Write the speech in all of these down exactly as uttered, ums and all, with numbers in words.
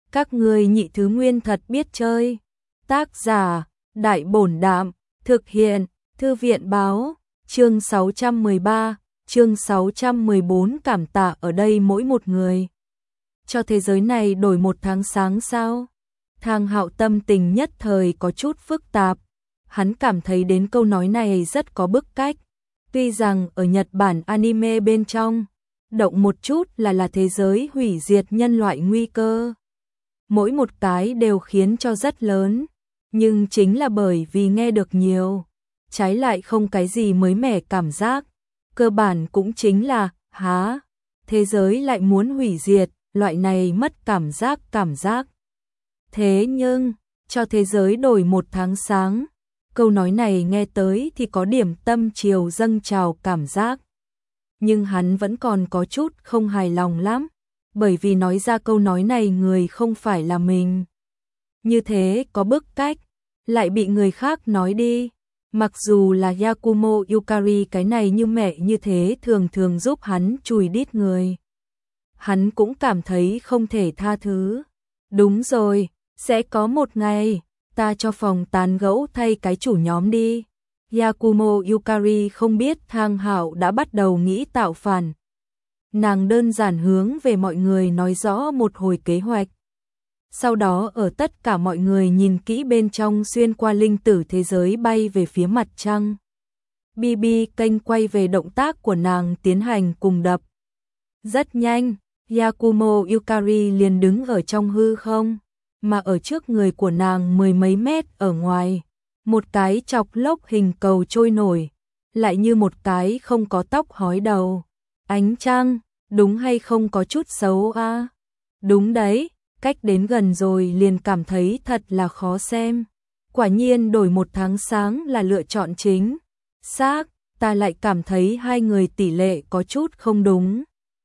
Các ngươi nhị thứ nguyên thật biết chơi. Tác giả, Đại Bổn Đạm, thực hiện, Thư viện Báo, chương sáu trăm mười ba, chương sáu trăm mười bốn cảm tạ ở đây mỗi một người. Cho thế giới này đổi một tháng sáng sao? Thang Hạo tâm tình nhất thời có chút phức tạp. Hắn cảm thấy đến câu nói này rất có bức cách. Tuy rằng ở Nhật Bản anime bên trong, động một chút là là thế giới hủy diệt nhân loại nguy cơ. Mỗi một cái đều khiến cho rất lớn, nhưng chính là bởi vì nghe được nhiều, trái lại không cái gì mới mẻ cảm giác. Cơ bản cũng chính là, há, thế giới lại muốn hủy diệt, loại này mất cảm giác cảm giác. Thế nhưng, cho thế giới đổi một tháng sáng, câu nói này nghe tới thì có điểm tâm chiều dâng trào cảm giác. Nhưng hắn vẫn còn có chút không hài lòng lắm, bởi vì nói ra câu nói này người không phải là mình. Như thế có bức cách, lại bị người khác nói đi. Mặc dù là Yakumo Yukari cái này như mẹ như thế thường thường giúp hắn chùi đít người. Hắn cũng cảm thấy không thể tha thứ. Đúng rồi, sẽ có một ngày, ta cho phòng tán gẫu thay cái chủ nhóm đi. Yakumo Yukari không biết Thang Hạo đã bắt đầu nghĩ tạo phản. Nàng đơn giản hướng về mọi người nói rõ một hồi kế hoạch. Sau đó ở tất cả mọi người nhìn kỹ bên trong xuyên qua linh tử thế giới bay về phía mặt trăng. bê bê kênh quay về động tác của nàng tiến hành cùng đập. Rất nhanh, Yakumo Yukari liền đứng ở trong hư không, mà ở trước người của nàng mười mấy mét ở ngoài, một cái chọc lốc hình cầu trôi nổi, lại như một cái không có tóc hói đầu. Ánh trăng, đúng hay không có chút xấu a? À? Đúng đấy, cách đến gần rồi liền cảm thấy thật là khó xem. Quả nhiên đổi một tháng sáng là lựa chọn chính xác, ta lại cảm thấy hai người tỷ lệ có chút không đúng.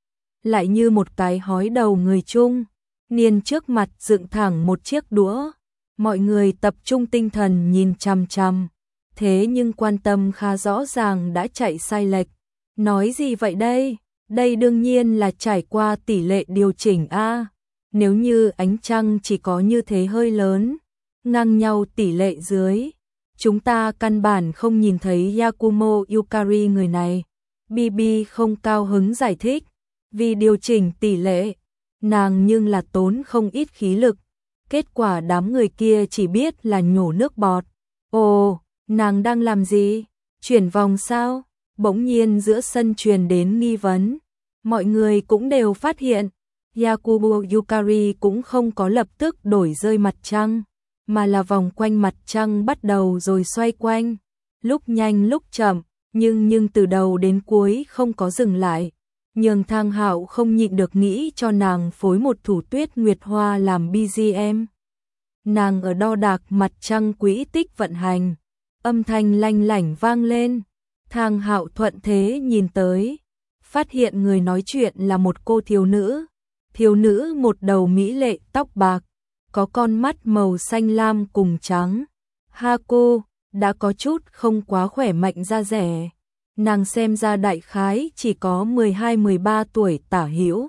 Lại như một cái hói đầu người chung, niên trước mặt dựng thẳng một chiếc đũa. Mọi người tập trung tinh thần nhìn chằm chằm, thế nhưng quan tâm khá rõ ràng đã chạy sai lệch. Nói gì vậy đây? Đây đương nhiên là trải qua tỷ lệ điều chỉnh a. Nếu như ánh trăng chỉ có như thế hơi lớn, ngang nhau tỷ lệ dưới, chúng ta căn bản không nhìn thấy Yakumo Yukari người này. bê bê không cao hứng giải thích, vì điều chỉnh tỷ lệ, nàng nhưng là tốn không ít khí lực. Kết quả đám người kia chỉ biết là nhổ nước bọt. Ồ, nàng đang làm gì? Chuyển vòng sao? Bỗng nhiên giữa sân truyền đến nghi vấn. Mọi người cũng đều phát hiện, Yakumo Yukari cũng không có lập tức đổi rơi mặt trăng, mà là vòng quanh mặt trăng bắt đầu rồi xoay quanh, lúc nhanh lúc chậm, nhưng nhưng từ đầu đến cuối không có dừng lại. Nhưng Thang Hạo không nhịn được nghĩ cho nàng phối một thủ Tuyết Nguyệt Hoa làm bê giê em. Nàng ở đo đạc mặt trăng quỹ tích vận hành, âm thanh lanh lảnh vang lên. Thang Hạo thuận thế nhìn tới, phát hiện người nói chuyện là một cô thiếu nữ. Thiếu nữ một đầu mỹ lệ tóc bạc, có con mắt màu xanh lam cùng trắng. Ha cô, đã có chút không quá khỏe mạnh da rẻ. Nàng xem ra đại khái chỉ có mười hai mười ba tuổi tả hữu.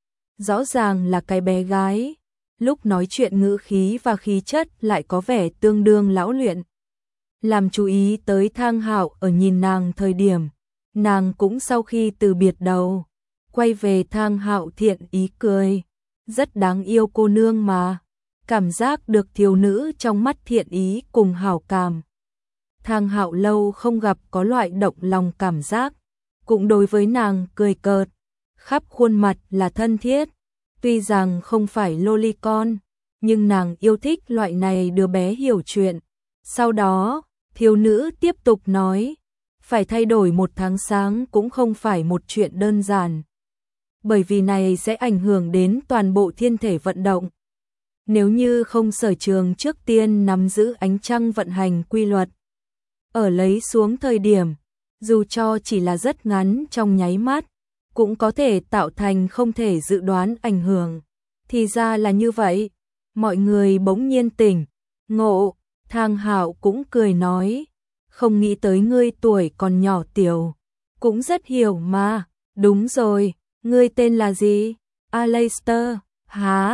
Rõ ràng là cái bé gái, lúc nói chuyện ngữ khí và khí chất lại có vẻ tương đương lão luyện. Làm chú ý tới Thang Hạo ở nhìn nàng thời điểm, nàng cũng sau khi từ biệt đầu, quay về Thang Hạo thiện ý cười. Rất đáng yêu cô nương mà, cảm giác được thiếu nữ trong mắt thiện ý cùng hảo cảm. Thang Hạo lâu không gặp có loại động lòng cảm giác, cũng đối với nàng cười cợt, khắp khuôn mặt là thân thiết. Tuy rằng không phải lolicon, nhưng nàng yêu thích loại này đứa bé hiểu chuyện. Sau đó, thiếu nữ tiếp tục nói, phải thay đổi một tháng sáng cũng không phải một chuyện đơn giản. Bởi vì này sẽ ảnh hưởng đến toàn bộ thiên thể vận động. Nếu như không sở trường trước tiên nắm giữ ánh trăng vận hành quy luật, ở lấy xuống thời điểm, dù cho chỉ là rất ngắn trong nháy mắt, cũng có thể tạo thành không thể dự đoán ảnh hưởng. Thì ra là như vậy, mọi người bỗng nhiên tỉnh, ngộ. Thang Hạo cũng cười nói, không nghĩ tới ngươi tuổi còn nhỏ tiểu, cũng rất hiểu mà. Đúng rồi, ngươi tên là gì? Aleister. Hả?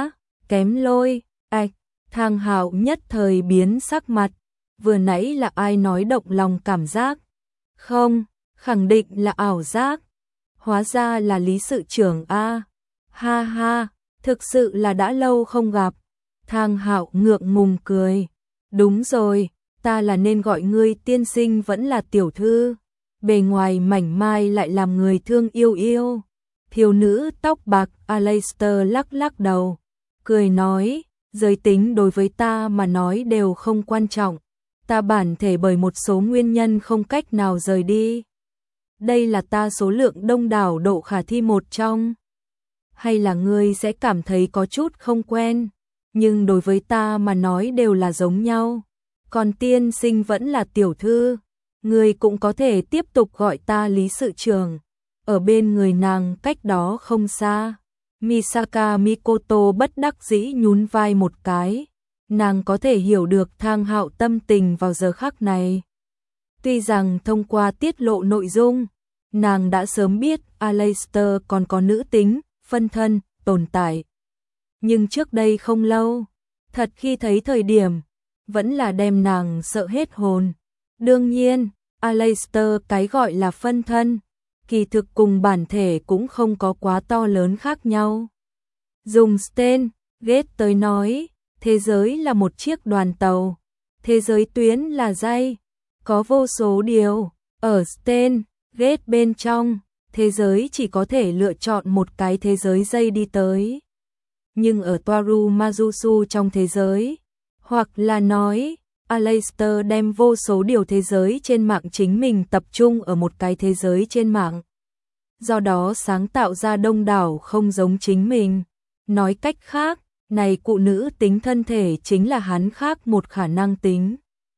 kém lôi, ạch, Thang Hạo nhất thời biến sắc mặt, vừa nãy là ai nói động lòng cảm giác? Không, khẳng định là ảo giác. Hóa ra là Lý sự trưởng a. Ha ha, thực sự là đã lâu không gặp. Thang Hạo ngượng ngùng cười. Đúng rồi, ta là nên gọi ngươi tiên sinh vẫn là tiểu thư. Bề ngoài mảnh mai lại làm người thương yêu yêu. Thiếu nữ tóc bạc Aleister lắc lắc đầu, cười nói, giới tính đối với ta mà nói đều không quan trọng. Ta bản thể bởi một số nguyên nhân không cách nào rời đi. Đây là ta số lượng đông đảo độ khả thi một trong. Hay là ngươi sẽ cảm thấy có chút không quen, nhưng đối với ta mà nói đều là giống nhau. Còn tiên sinh vẫn là tiểu thư, ngươi cũng có thể tiếp tục gọi ta Lý sự trưởng. Ở bên người nàng cách đó không xa, Misaka Mikoto bất đắc dĩ nhún vai một cái. Nàng có thể hiểu được Thang Hạo tâm tình vào giờ khắc này. Tuy rằng thông qua tiết lộ nội dung, nàng đã sớm biết Aleister còn có nữ tính, phân thân, tồn tại. Nhưng trước đây không lâu, thật khi thấy thời điểm, vẫn là đem nàng sợ hết hồn. Đương nhiên, Aleister cái gọi là phân thân, kỳ thực cùng bản thể cũng không có quá to lớn khác nhau. Dùng Steins Gate tới nói, thế giới là một chiếc đoàn tàu, thế giới tuyến là dây, có vô số điều. Ở Steins Gate bên trong, thế giới chỉ có thể lựa chọn một cái thế giới dây đi tới. Nhưng ở Toaru Majusu trong thế giới, hoặc là nói, Aleister đem vô số điều thế giới trên mạng chính mình tập trung ở một cái thế giới trên mạng. Do đó sáng tạo ra đông đảo không giống chính mình. Nói cách khác, này cụ nữ tính thân thể chính là hắn khác một khả năng tính.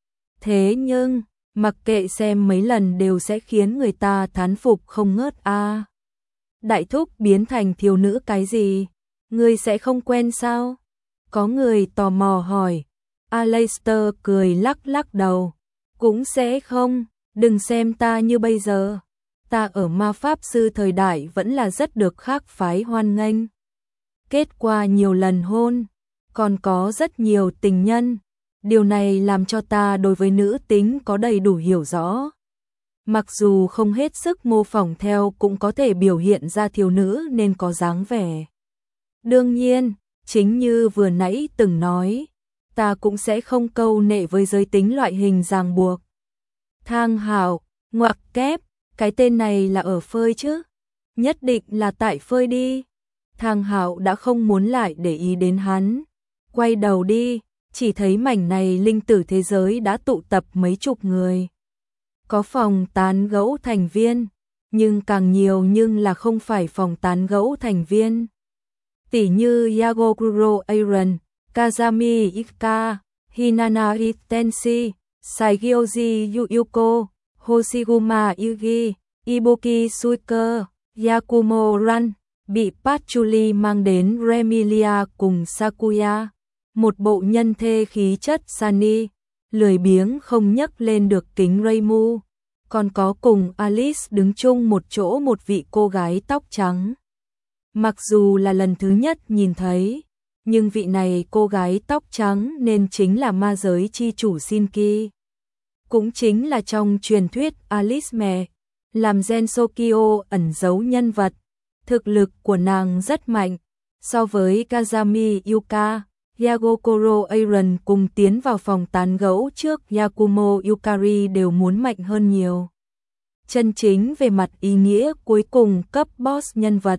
Thế nhưng, mặc kệ xem mấy lần đều sẽ khiến người ta thán phục không ngớt a. À, đại thúc biến thành thiếu nữ cái gì? Ngươi sẽ không quen sao? Có người tò mò hỏi. Aleister cười lắc lắc đầu. Cũng sẽ không, đừng xem ta như bây giờ. Ta ở ma pháp sư thời đại vẫn là rất được khác phái hoan nghênh. Kết qua nhiều lần hôn, còn có rất nhiều tình nhân. Điều này làm cho ta đối với nữ tính có đầy đủ hiểu rõ. Mặc dù không hết sức mô phỏng theo cũng có thể biểu hiện ra thiếu nữ nên có dáng vẻ. Đương nhiên, chính như vừa nãy từng nói, ta cũng sẽ không câu nệ với giới tính loại hình ràng buộc. Thang Hạo, ngoặc kép, cái tên này là ở phơi chứ? Nhất định là tại phơi đi. Thang Hạo đã không muốn lại để ý đến hắn. Quay đầu đi, chỉ thấy mảnh này linh tử thế giới đã tụ tập mấy chục người. Có phòng tán gẫu thành viên, nhưng càng nhiều nhưng là không phải phòng tán gẫu thành viên. Tỷ như Yagokuro Aaron, Kazami Ika, Hinana Itenshi, Saigyoji Yuyuko, Hoshiguma Yugi, Ibuki Suiker, Yakumo Ran, bị Patchouli mang đến Remilia cùng Sakuya. Một bộ nhân thê khí chất Sunny, lười biếng không nhấc lên được kính Reimu. Còn có cùng Alice đứng chung một chỗ một vị cô gái tóc trắng. Mặc dù là lần thứ nhất nhìn thấy, nhưng vị này cô gái tóc trắng nên chính là ma giới chi chủ Shinki. Cũng chính là trong truyền thuyết Alice mẹ, làm Gensokyo ẩn giấu nhân vật. Thực lực của nàng rất mạnh, so với Kazami Yuka, Yagokuro Aaron cùng tiến vào phòng tán gẫu trước Yakumo Yukari đều muốn mạnh hơn nhiều. Chân chính về mặt ý nghĩa cuối cùng cấp boss nhân vật.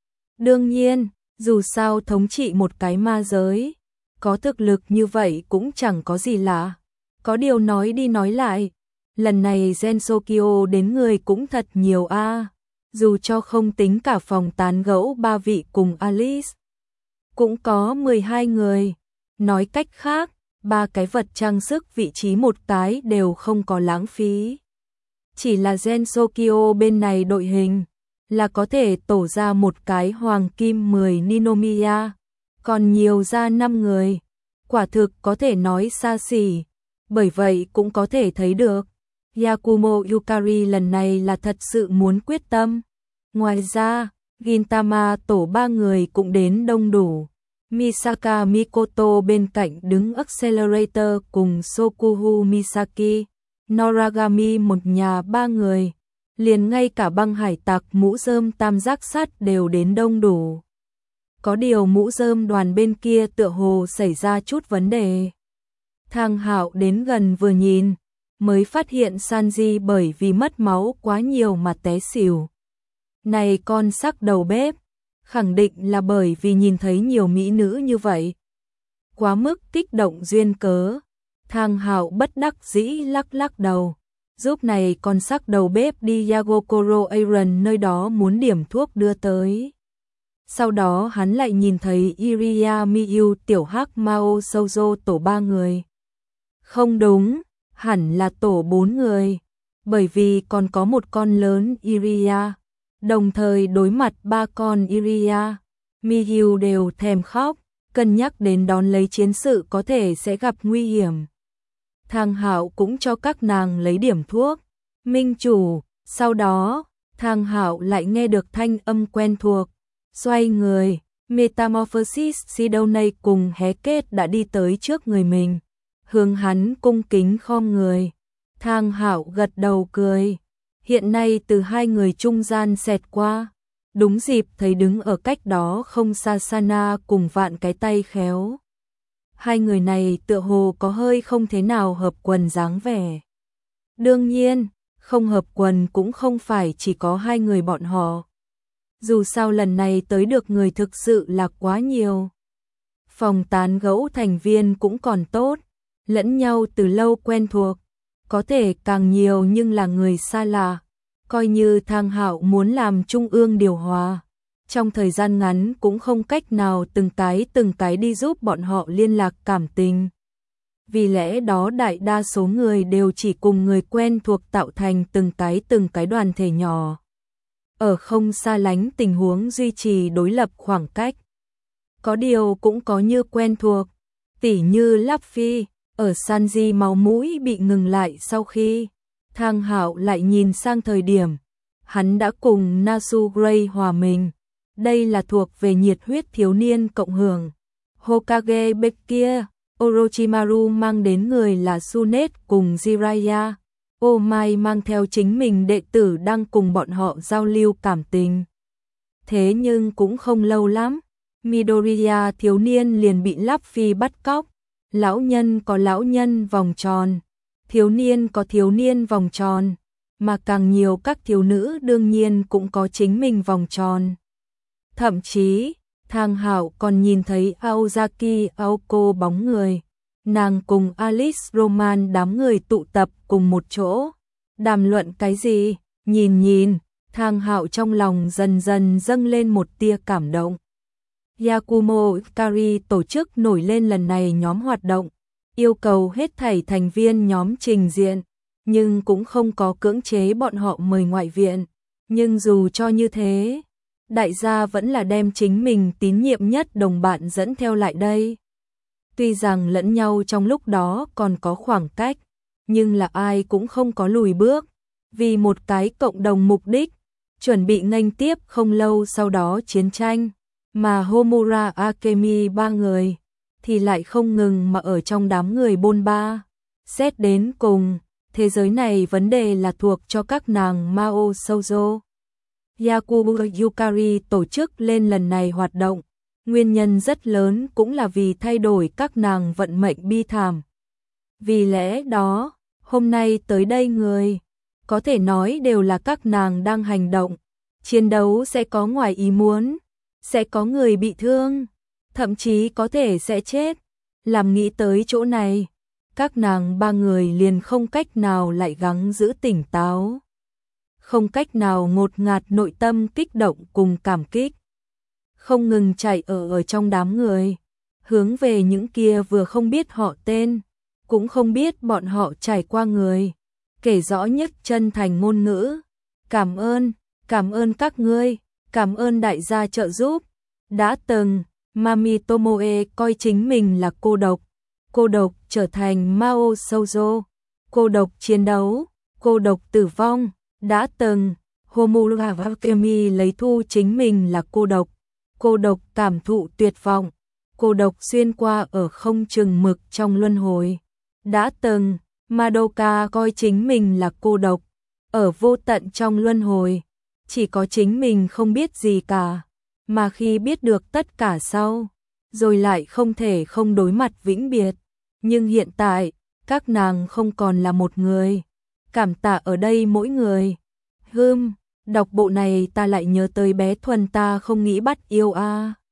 Đương nhiên, dù sao thống trị một cái ma giới, có thực lực như vậy cũng chẳng có gì lạ. Có điều nói đi nói lại, lần này Gensokyo đến người cũng thật nhiều a. À. Dù cho không tính cả phòng tán gẫu ba vị cùng Alice, cũng có mười hai người. Nói cách khác, ba cái vật trang sức vị trí một cái đều không có lãng phí. Chỉ là Gensokyo bên này đội hình là có thể tổ ra một cái hoàng kim mười Ninomiya, còn nhiều ra năm người. Quả thực có thể nói xa xỉ, bởi vậy cũng có thể thấy được Yakumo Yukari lần này là thật sự muốn quyết tâm. Ngoài ra, Gintama tổ ba người cũng đến đông đủ. Misaka Mikoto bên cạnh đứng Accelerator cùng Sokuhu Misaki, Noragami một nhà ba người, liền ngay cả băng hải tặc mũ rơm tam giác sắt đều đến đông đủ. Có điều mũ rơm đoàn bên kia tựa hồ xảy ra chút vấn đề. Thang Hạo đến gần vừa nhìn, mới phát hiện Sanji bởi vì mất máu quá nhiều mà té xỉu. Này con sắc đầu bếp, khẳng định là bởi vì nhìn thấy nhiều mỹ nữ như vậy. Quá mức kích động duyên cớ, Thang Hạo bất đắc dĩ lắc lắc đầu, giúp này con sắc đầu bếp đi Yagokoro Aaron nơi đó muốn điểm thuốc đưa tới. Sau đó hắn lại nhìn thấy Iria Miyu tiểu hắc Mao Souzo tổ ba người. Không đúng, hẳn là tổ bốn người, bởi vì còn có một con lớn Iria. Đồng thời đối mặt ba con Iria, Miyu đều thèm khóc, cân nhắc đến đón lấy chiến sự có thể sẽ gặp nguy hiểm. Thang Hạo cũng cho các nàng lấy điểm thuốc. Minh chủ, sau đó, Thang Hạo lại nghe được thanh âm quen thuộc. Xoay người, Metamorphosis Sidoney cùng Hé Kết đã đi tới trước người mình. Hướng hắn cung kính khom người. Thang Hạo gật đầu cười. Hiện nay từ hai người trung gian xẹt qua. Đúng dịp thấy đứng ở cách đó không xa Sana cùng Vạn cái tay khéo. Hai người này tựa hồ có hơi không thế nào hợp quần dáng vẻ. Đương nhiên, không hợp quần cũng không phải chỉ có hai người bọn họ. Dù sao lần này tới được người thực sự là quá nhiều. Phòng tán gẫu thành viên cũng còn tốt, lẫn nhau từ lâu quen thuộc, có thể càng nhiều nhưng là người xa lạ. Coi như Thang Hạo muốn làm trung ương điều hòa, trong thời gian ngắn cũng không cách nào từng cái từng cái đi giúp bọn họ liên lạc cảm tình. Vì lẽ đó đại đa số người đều chỉ cùng người quen thuộc tạo thành từng cái từng cái đoàn thể nhỏ. Ở không xa lánh tình huống duy trì đối lập khoảng cách. Có điều cũng có như quen thuộc, tỉ như Luffy, ở Sanji máu mũi bị ngừng lại sau khi Thang Hạo lại nhìn sang thời điểm, hắn đã cùng Nasu Gray hòa mình. Đây là thuộc về nhiệt huyết thiếu niên cộng hưởng. Hokage bên kia, Orochimaru mang đến người là Sunet cùng Jiraiya. Omai mang theo chính mình đệ tử đang cùng bọn họ giao lưu cảm tình. Thế nhưng cũng không lâu lắm, Midoriya thiếu niên liền bị Luffy bắt cóc. Lão nhân có lão nhân vòng tròn, thiếu niên có thiếu niên vòng tròn, mà càng nhiều các thiếu nữ đương nhiên cũng có chính mình vòng tròn. Thậm chí, Thang Hạo còn nhìn thấy Aozaki Aoko bóng người. Nàng cùng Alice Roman đám người tụ tập cùng một chỗ. Đàm luận cái gì? Nhìn nhìn, Thang Hạo trong lòng dần dần dâng lên một tia cảm động. Yakumo Ikari tổ chức nổi lên lần này nhóm hoạt động, yêu cầu hết thảy thành viên nhóm trình diện, nhưng cũng không có cưỡng chế bọn họ mời ngoại viện. Nhưng dù cho như thế, đại gia vẫn là đem chính mình tín nhiệm nhất đồng bạn dẫn theo lại đây. Tuy rằng lẫn nhau trong lúc đó còn có khoảng cách, nhưng là ai cũng không có lùi bước, vì một cái cộng đồng mục đích, chuẩn bị nghênh tiếp không lâu sau đó chiến tranh, mà Homura Akemi ba người, thì lại không ngừng mà ở trong đám người bôn ba. Xét đến cùng, thế giới này vấn đề là thuộc cho các nàng Mao Souzo. Yakubu Yukari tổ chức lên lần này hoạt động, nguyên nhân rất lớn cũng là vì thay đổi các nàng vận mệnh bi thảm. Vì lẽ đó, hôm nay tới đây người, có thể nói đều là các nàng đang hành động. Chiến đấu sẽ có ngoài ý muốn, sẽ có người bị thương, thậm chí có thể sẽ chết. Làm nghĩ tới chỗ này, các nàng ba người liền không cách nào lại gắng giữ tỉnh táo. Không cách nào ngột ngạt nội tâm kích động cùng cảm kích. Không ngừng chạy ở ở trong đám người, hướng về những kia vừa không biết họ tên, cũng không biết bọn họ trải qua người, kể rõ nhất chân thành ngôn ngữ. Cảm ơn, cảm ơn các ngươi, cảm ơn đại gia trợ giúp. Đã từng, Mami Tomoe coi chính mình là cô độc, cô độc trở thành Mao Souzo, cô độc chiến đấu, cô độc tử vong. Đã từng, Homura Akemi lấy thu chính mình là cô độc, cô độc cảm thụ tuyệt vọng, cô độc xuyên qua ở không chừng mực trong luân hồi. Đã từng, Madoka coi chính mình là cô độc, ở vô tận trong luân hồi, chỉ có chính mình không biết gì cả, mà khi biết được tất cả sau, rồi lại không thể không đối mặt vĩnh biệt. Nhưng hiện tại, các nàng không còn là một người. Cảm tạ ở đây mỗi người. Hưm, đọc bộ này ta lại nhớ tới bé Thuần ta không nghĩ bắt yêu a. À.